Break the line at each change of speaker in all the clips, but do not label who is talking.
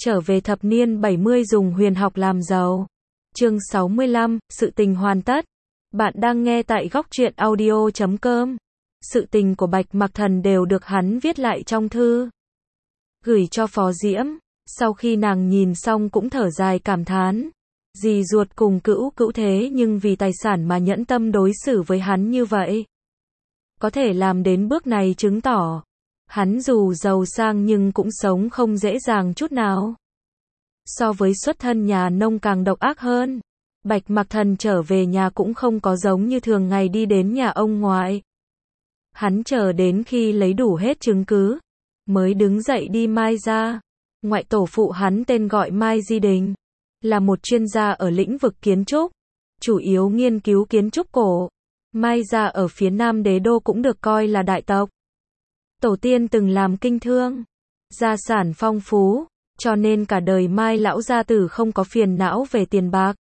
Trở về thập niên 70 dùng huyền học làm giàu. Chương 65, sự tình hoàn tất. Bạn đang nghe tại góc truyện audio.com. Sự tình của Bạch Mặc Thần đều được hắn viết lại trong thư, gửi cho Phó Diễm. Sau khi nàng nhìn xong cũng thở dài cảm thán. Dì ruột cùng cữu thế nhưng vì tài sản mà nhẫn tâm đối xử với hắn như vậy. Có thể làm đến bước này chứng tỏ hắn dù giàu sang nhưng cũng sống không dễ dàng chút nào. So với xuất thân nhà nông càng độc ác hơn. Bạch Mặc Thần trở về nhà cũng không có giống như thường ngày đi đến nhà ông ngoại. Hắn chờ đến khi lấy đủ hết chứng cứ, mới đứng dậy đi Mai gia. Ngoại tổ phụ hắn tên gọi Mai Di Đình, là một chuyên gia ở lĩnh vực kiến trúc, chủ yếu nghiên cứu kiến trúc cổ. Mai gia ở phía Nam Đế đô cũng được coi là đại tộc. Tổ tiên từng làm kinh thương, gia sản phong phú, cho nên cả đời Mai lão gia tử không có phiền não về tiền bạc.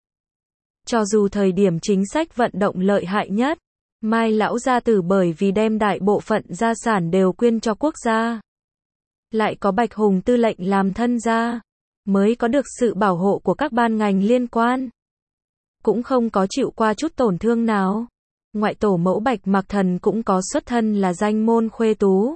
Cho dù thời điểm chính sách vận động lợi hại nhất, Mai lão gia tử bởi vì đem đại bộ phận gia sản đều quyên cho quốc gia, lại có Bạch Hùng tư lệnh làm thân gia, mới có được sự bảo hộ của các ban ngành liên quan. Cũng không có chịu qua chút tổn thương nào. Ngoại tổ mẫu Bạch Mặc Thần cũng có xuất thân là danh môn khuê tú.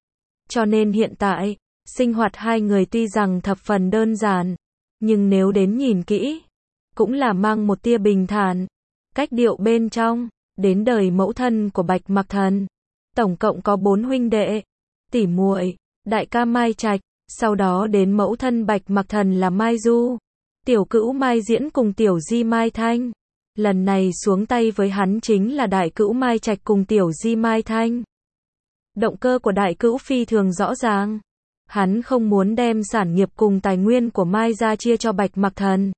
Cho nên hiện tại, sinh hoạt hai người tuy rằng thập phần đơn giản, nhưng nếu đến nhìn kỹ, cũng là mang một tia bình thản. Cách điệu bên trong, đến đời mẫu thân của Bạch Mặc Thần, tổng cộng có 4 huynh đệ, tỷ muội, đại ca Mai Trạch, sau đó đến mẫu thân Bạch Mặc Thần là Mai Du, tiểu cữu Mai Diễn cùng tiểu di Mai Thanh. Lần này xuống tay với hắn chính là đại cữu Mai Trạch cùng tiểu di Mai Thanh. Động cơ của đại cữu phi thường rõ ràng. Hắn không muốn đem sản nghiệp cùng tài nguyên của Mai gia chia cho Bạch Mặc Thần.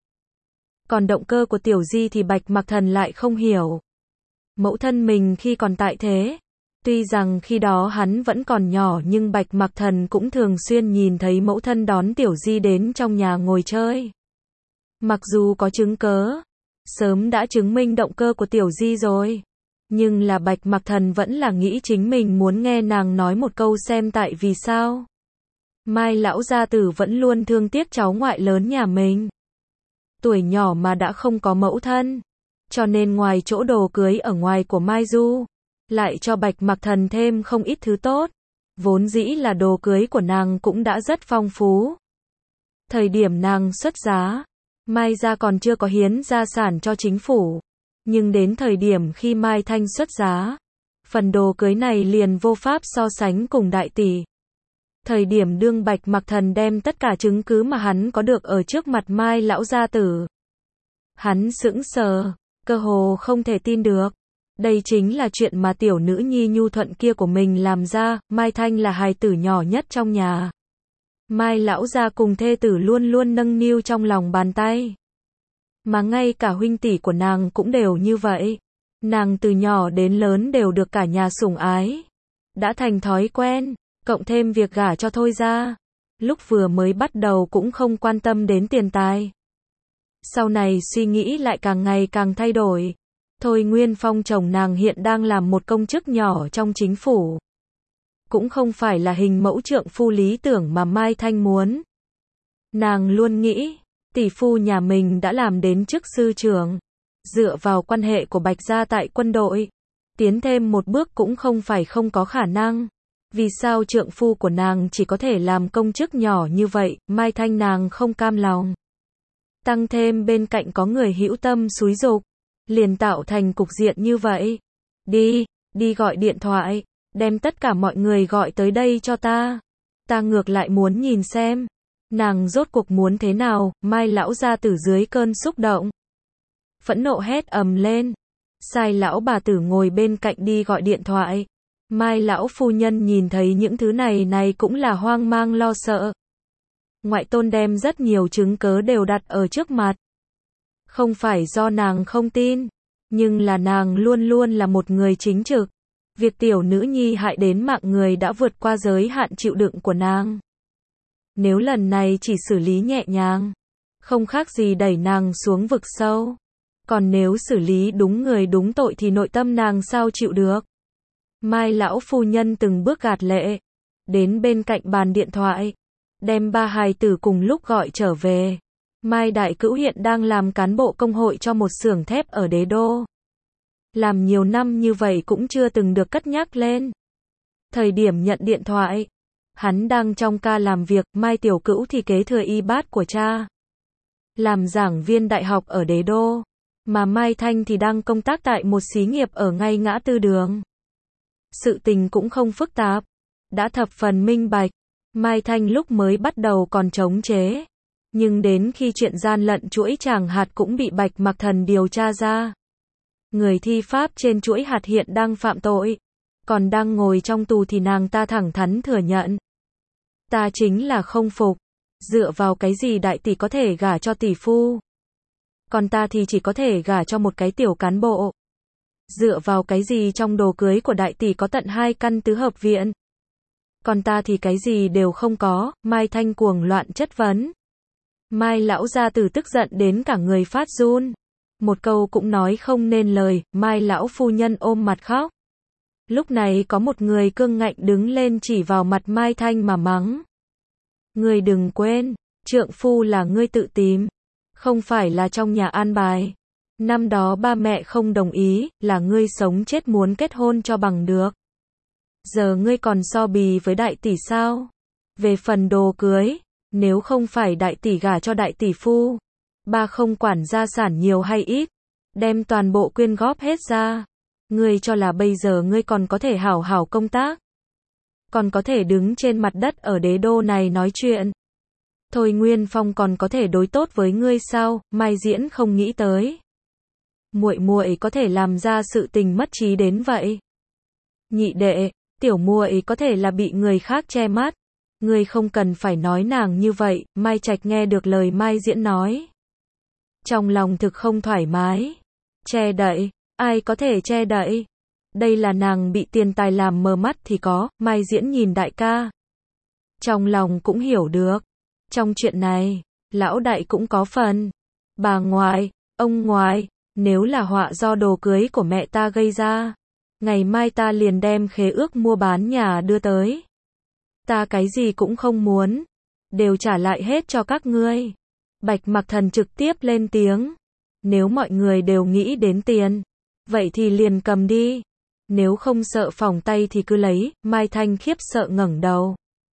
Còn động cơ của tiểu di thì Bạch Mặc Thần lại không hiểu. Mẫu thân mình khi còn tại thế, tuy rằng khi đó hắn vẫn còn nhỏ nhưng Bạch Mặc Thần cũng thường xuyên nhìn thấy mẫu thân đón tiểu di đến trong nhà ngồi chơi. Mặc dù có chứng cớ, sớm đã chứng minh động cơ của tiểu di rồi, nhưng là Bạch Mặc Thần vẫn là nghĩ chính mình muốn nghe nàng nói một câu xem tại vì sao. Mai lão gia tử vẫn luôn thương tiếc cháu ngoại lớn nhà mình. Tuổi nhỏ mà đã không có mẫu thân, cho nên ngoài chỗ đồ cưới ở ngoài của Mai Du, lại cho Bạch Mặc Thần thêm không ít thứ tốt. Vốn dĩ là đồ cưới của nàng cũng đã rất phong phú. Thời điểm nàng xuất giá, Mai gia còn chưa có hiến gia sản cho chính phủ. Nhưng đến thời điểm khi Mai Thanh xuất giá, phần đồ cưới này liền vô pháp so sánh cùng đại tỷ. Thời điểm đương Bạch Mặc Thần đem tất cả chứng cứ mà hắn có được ở trước mặt Mai lão gia tử, hắn sững sờ, cơ hồ không thể tin được. Đây chính là chuyện mà tiểu nữ nhi nhu thuận kia của mình làm ra. Mai Thanh là hài tử nhỏ nhất trong nhà. Mai lão gia cùng thê tử luôn luôn nâng niu trong lòng bàn tay. Mà ngay cả huynh tỷ của nàng cũng đều như vậy. Nàng từ nhỏ đến lớn đều được cả nhà sủng ái. Đã thành thói quen, cộng thêm việc gả cho Thôi gia. Lúc vừa mới bắt đầu cũng không quan tâm đến tiền tài. Sau này suy nghĩ lại càng ngày càng thay đổi. Thôi Nguyên Phong chồng nàng hiện đang làm một công chức nhỏ trong chính phủ. Cũng không phải là hình mẫu trượng phu lý tưởng mà Mai Thanh muốn. Nàng luôn nghĩ, tỷ phu nhà mình đã làm đến chức sư trưởng. Dựa vào quan hệ của Bạch gia tại quân đội, tiến thêm một bước cũng không phải không có khả năng. Vì sao trượng phu của nàng chỉ có thể làm công chức nhỏ như vậy, Mai Thanh nàng không cam lòng. Tăng thêm bên cạnh có người hữu tâm xúi giục, liền tạo thành cục diện như vậy. Đi gọi điện thoại, đem tất cả mọi người gọi tới đây cho ta. Ta ngược lại muốn nhìn xem, nàng rốt cuộc muốn thế nào. Mai lão gia tử dưới cơn xúc động, phẫn nộ hét ầm lên. Sai lão bà tử ngồi bên cạnh đi gọi điện thoại. Mai lão phu nhân nhìn thấy những thứ này cũng là hoang mang lo sợ. Ngoại tôn đem rất nhiều chứng cớ đều đặt ở trước mặt. Không phải do nàng không tin, nhưng là nàng luôn luôn là một người chính trực. Việc tiểu nữ nhi hại đến mạng người đã vượt qua giới hạn chịu đựng của nàng. Nếu lần này chỉ xử lý nhẹ nhàng, không khác gì đẩy nàng xuống vực sâu. Còn nếu xử lý đúng người đúng tội thì nội tâm nàng sao chịu được. Mai lão phu nhân từng bước gạt lệ, đến bên cạnh bàn điện thoại, đem ba hài tử cùng lúc gọi trở về. Mai Đại Cữu hiện đang làm cán bộ công hội cho một xưởng thép ở Đế Đô. Làm nhiều năm như vậy cũng chưa từng được cất nhắc lên. Thời điểm nhận điện thoại, hắn đang trong ca làm việc, Mai Tiểu Cữu thì kế thừa y bát của cha. Làm giảng viên đại học ở Đế Đô, mà Mai Thanh thì đang công tác tại một xí nghiệp ở ngay ngã tư đường. Sự tình cũng không phức tạp, đã thập phần minh bạch. Mai Thanh lúc mới bắt đầu còn chống chế, nhưng đến khi chuyện gian lận chuỗi tràng hạt cũng bị Bạch Mặc Thần điều tra ra. Người thi pháp trên chuỗi hạt hiện đang phạm tội, còn đang ngồi trong tù thì nàng ta thẳng thắn thừa nhận. Ta chính là không phục, dựa vào cái gì đại tỷ có thể gả cho tỷ phu? Còn ta thì chỉ có thể gả cho một cái tiểu cán bộ. Dựa vào cái gì trong đồ cưới của đại tỷ có tận 2 căn tứ hợp viện? Còn ta thì cái gì đều không có, Mai Thanh cuồng loạn chất vấn. Mai lão gia tử tức giận đến cả người phát run. Một câu cũng nói không nên lời, Mai lão phu nhân ôm mặt khóc. Lúc này có một người cương ngạnh đứng lên chỉ vào mặt Mai Thanh mà mắng. Ngươi đừng quên, trượng phu là ngươi tự tìm, không phải là trong nhà an bài. Năm đó ba mẹ không đồng ý, là ngươi sống chết muốn kết hôn cho bằng được. Giờ ngươi còn so bì với đại tỷ sao? Về phần đồ cưới, nếu không phải đại tỷ gả cho đại tỷ phu, ba không quản gia sản nhiều hay ít, đem toàn bộ quyên góp hết ra. Ngươi cho là bây giờ ngươi còn có thể hảo hảo công tác, còn có thể đứng trên mặt đất ở Đế Đô này nói chuyện. Thôi Nguyên Phong còn có thể đối tốt với ngươi sao? Mai Diễn không nghĩ tới. Muội muội có thể làm ra sự tình mất trí đến vậy. Nhị đệ, tiểu muội có thể là bị người khác che mắt. Ngươi không cần phải nói nàng như vậy. Mai Trạch nghe được lời Mai Diễn nói, trong lòng thực không thoải mái. Che đậy, ai có thể che đậy? Đây là nàng bị tiền tài làm mờ mắt thì có. Mai Diễn nhìn đại ca, trong lòng cũng hiểu được. Trong chuyện này, lão đại cũng có phần. Bà ngoại, ông ngoại, nếu là họa do đồ cưới của mẹ ta gây ra, ngày mai ta liền đem khế ước mua bán nhà đưa tới. Ta cái gì cũng không muốn, đều trả lại hết cho các ngươi. Bạch Mặc Thần trực tiếp lên tiếng. Nếu mọi người đều nghĩ đến tiền, vậy thì liền cầm đi. Nếu không sợ phỏng tay thì cứ lấy. Mai Thanh khiếp sợ ngẩng đầu,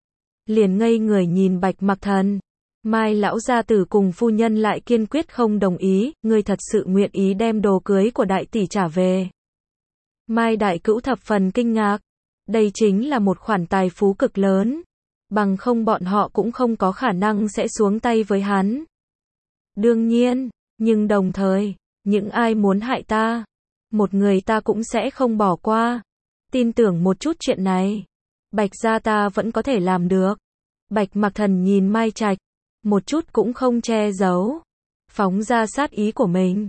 liền ngây người nhìn Bạch Mặc Thần. Mai lão gia tử cùng phu nhân lại kiên quyết không đồng ý. Ngươi thật sự nguyện ý đem đồ cưới của đại tỷ trả về? Mai Đại Cữu thập phần kinh ngạc. Đây chính là một khoản tài phú cực lớn, bằng không bọn họ cũng không có khả năng sẽ xuống tay với hắn. Đương nhiên, nhưng đồng thời, những ai muốn hại ta, một người ta cũng sẽ không bỏ qua. Tin tưởng một chút chuyện này, Bạch gia ta vẫn có thể làm được. Bạch Mặc Thần nhìn Mai Trạch, một chút cũng không che giấu, phóng ra sát ý của mình.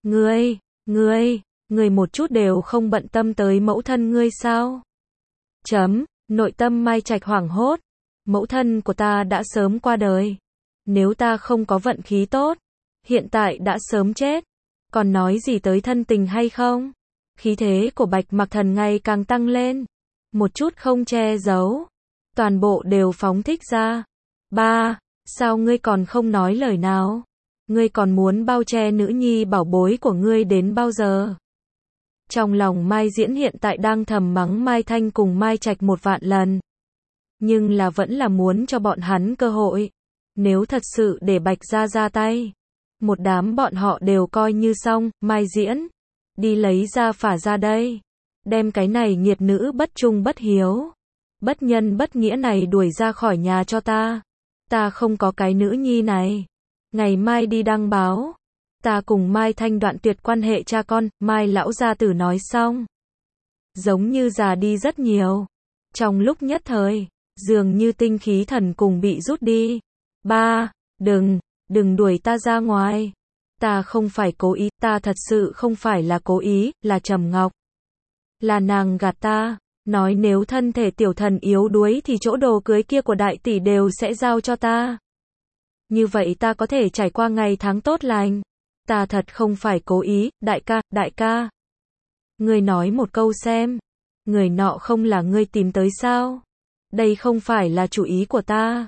Ngươi một chút đều không bận tâm tới mẫu thân ngươi sao? Nội tâm Mai Trạch hoảng hốt. Mẫu thân của ta đã sớm qua đời. Nếu ta không có vận khí tốt, hiện tại đã sớm chết. Còn nói gì tới thân tình hay không? Khí thế của Bạch Mặc Thần ngày càng tăng lên, một chút không che giấu, toàn bộ đều phóng thích ra. Ba, sao ngươi còn không nói lời nào? Ngươi còn muốn bao che nữ nhi bảo bối của ngươi đến bao giờ? Trong lòng Mai Diễn hiện tại đang thầm mắng Mai Thanh cùng Mai Trạch 1.000.000 lần. Nhưng là vẫn là muốn cho bọn hắn cơ hội. Nếu thật sự để Bạch gia ra tay, một đám bọn họ đều coi như xong. Mai Diễn, đi lấy ra phả ra đây. Đem cái này nghiệt nữ bất trung bất hiếu, bất nhân bất nghĩa này đuổi ra khỏi nhà cho ta. Ta không có cái nữ nhi này. Ngày mai đi đăng báo. Ta cùng Mai Thanh đoạn tuyệt quan hệ cha con. Mai lão gia tử nói xong, giống như già đi rất nhiều. Trong lúc nhất thời, dường như tinh khí thần cùng bị rút đi. Ba, đừng đuổi ta ra ngoài. Ta không phải cố ý, ta thật sự không phải là cố ý, là Trầm Ngọc. Là nàng gạt ta, nói nếu thân thể tiểu thần yếu đuối thì chỗ đồ cưới kia của đại tỷ đều sẽ giao cho ta. Như vậy ta có thể trải qua ngày tháng tốt lành. Ta thật không phải cố ý. Đại ca. Ngươi nói một câu xem. Người nọ không là ngươi tìm tới sao? Đây không phải là chủ ý của ta.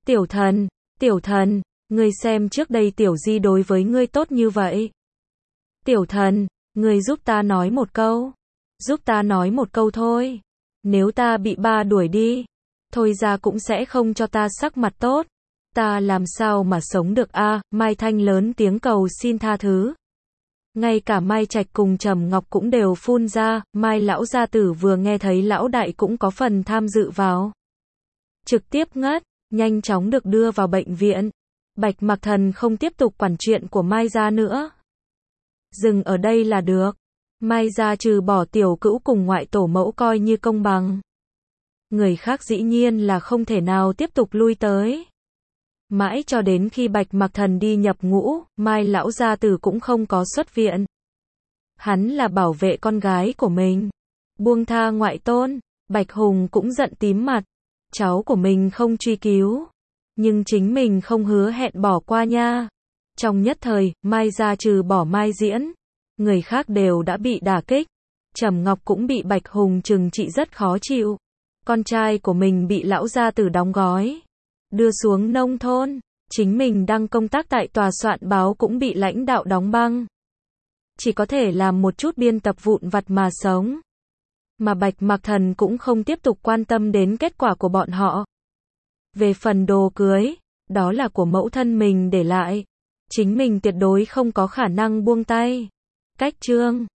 Tiểu thần, ngươi xem trước đây Tiểu Di đối với ngươi tốt như vậy. Tiểu thần, ngươi giúp ta nói một câu. Giúp ta nói một câu thôi. Nếu ta bị ba đuổi đi, thôi ra cũng sẽ không cho ta sắc mặt tốt. Ta làm sao mà sống được a? Mai Thanh lớn tiếng cầu xin tha thứ. Ngay cả Mai Trạch cùng Trầm Ngọc cũng đều phun ra, Mai lão gia tử vừa nghe thấy lão đại cũng có phần tham dự vào. Trực tiếp ngất, nhanh chóng được đưa vào bệnh viện. Bạch Mặc Thần không tiếp tục quản chuyện của Mai gia nữa. Dừng ở đây là được. Mai gia trừ bỏ tiểu cữu cùng ngoại tổ mẫu coi như công bằng. Người khác dĩ nhiên là không thể nào tiếp tục lui tới. Mãi cho đến khi Bạch Mặc Thần đi nhập ngũ, Mai lão gia tử cũng không có xuất viện. Hắn là bảo vệ con gái của mình. Buông tha ngoại tôn, Bạch Hùng cũng giận tím mặt. Cháu của mình không truy cứu. Nhưng chính mình không hứa hẹn bỏ qua nha. Trong nhất thời, Mai gia trừ bỏ Mai Diễn. Người khác đều đã bị đả kích. Trầm Ngọc cũng bị Bạch Hùng trừng trị rất khó chịu. Con trai của mình bị lão gia tử đóng gói. Đưa xuống nông thôn. Chính mình đang công tác tại tòa soạn báo cũng bị lãnh đạo đóng băng. Chỉ có thể làm một chút biên tập vụn vặt mà sống. Mà Bạch Mặc Thần cũng không tiếp tục quan tâm đến kết quả của bọn họ. Về phần đồ cưới, đó là của mẫu thân mình để lại. Chính mình tuyệt đối không có khả năng buông tay. Cách chương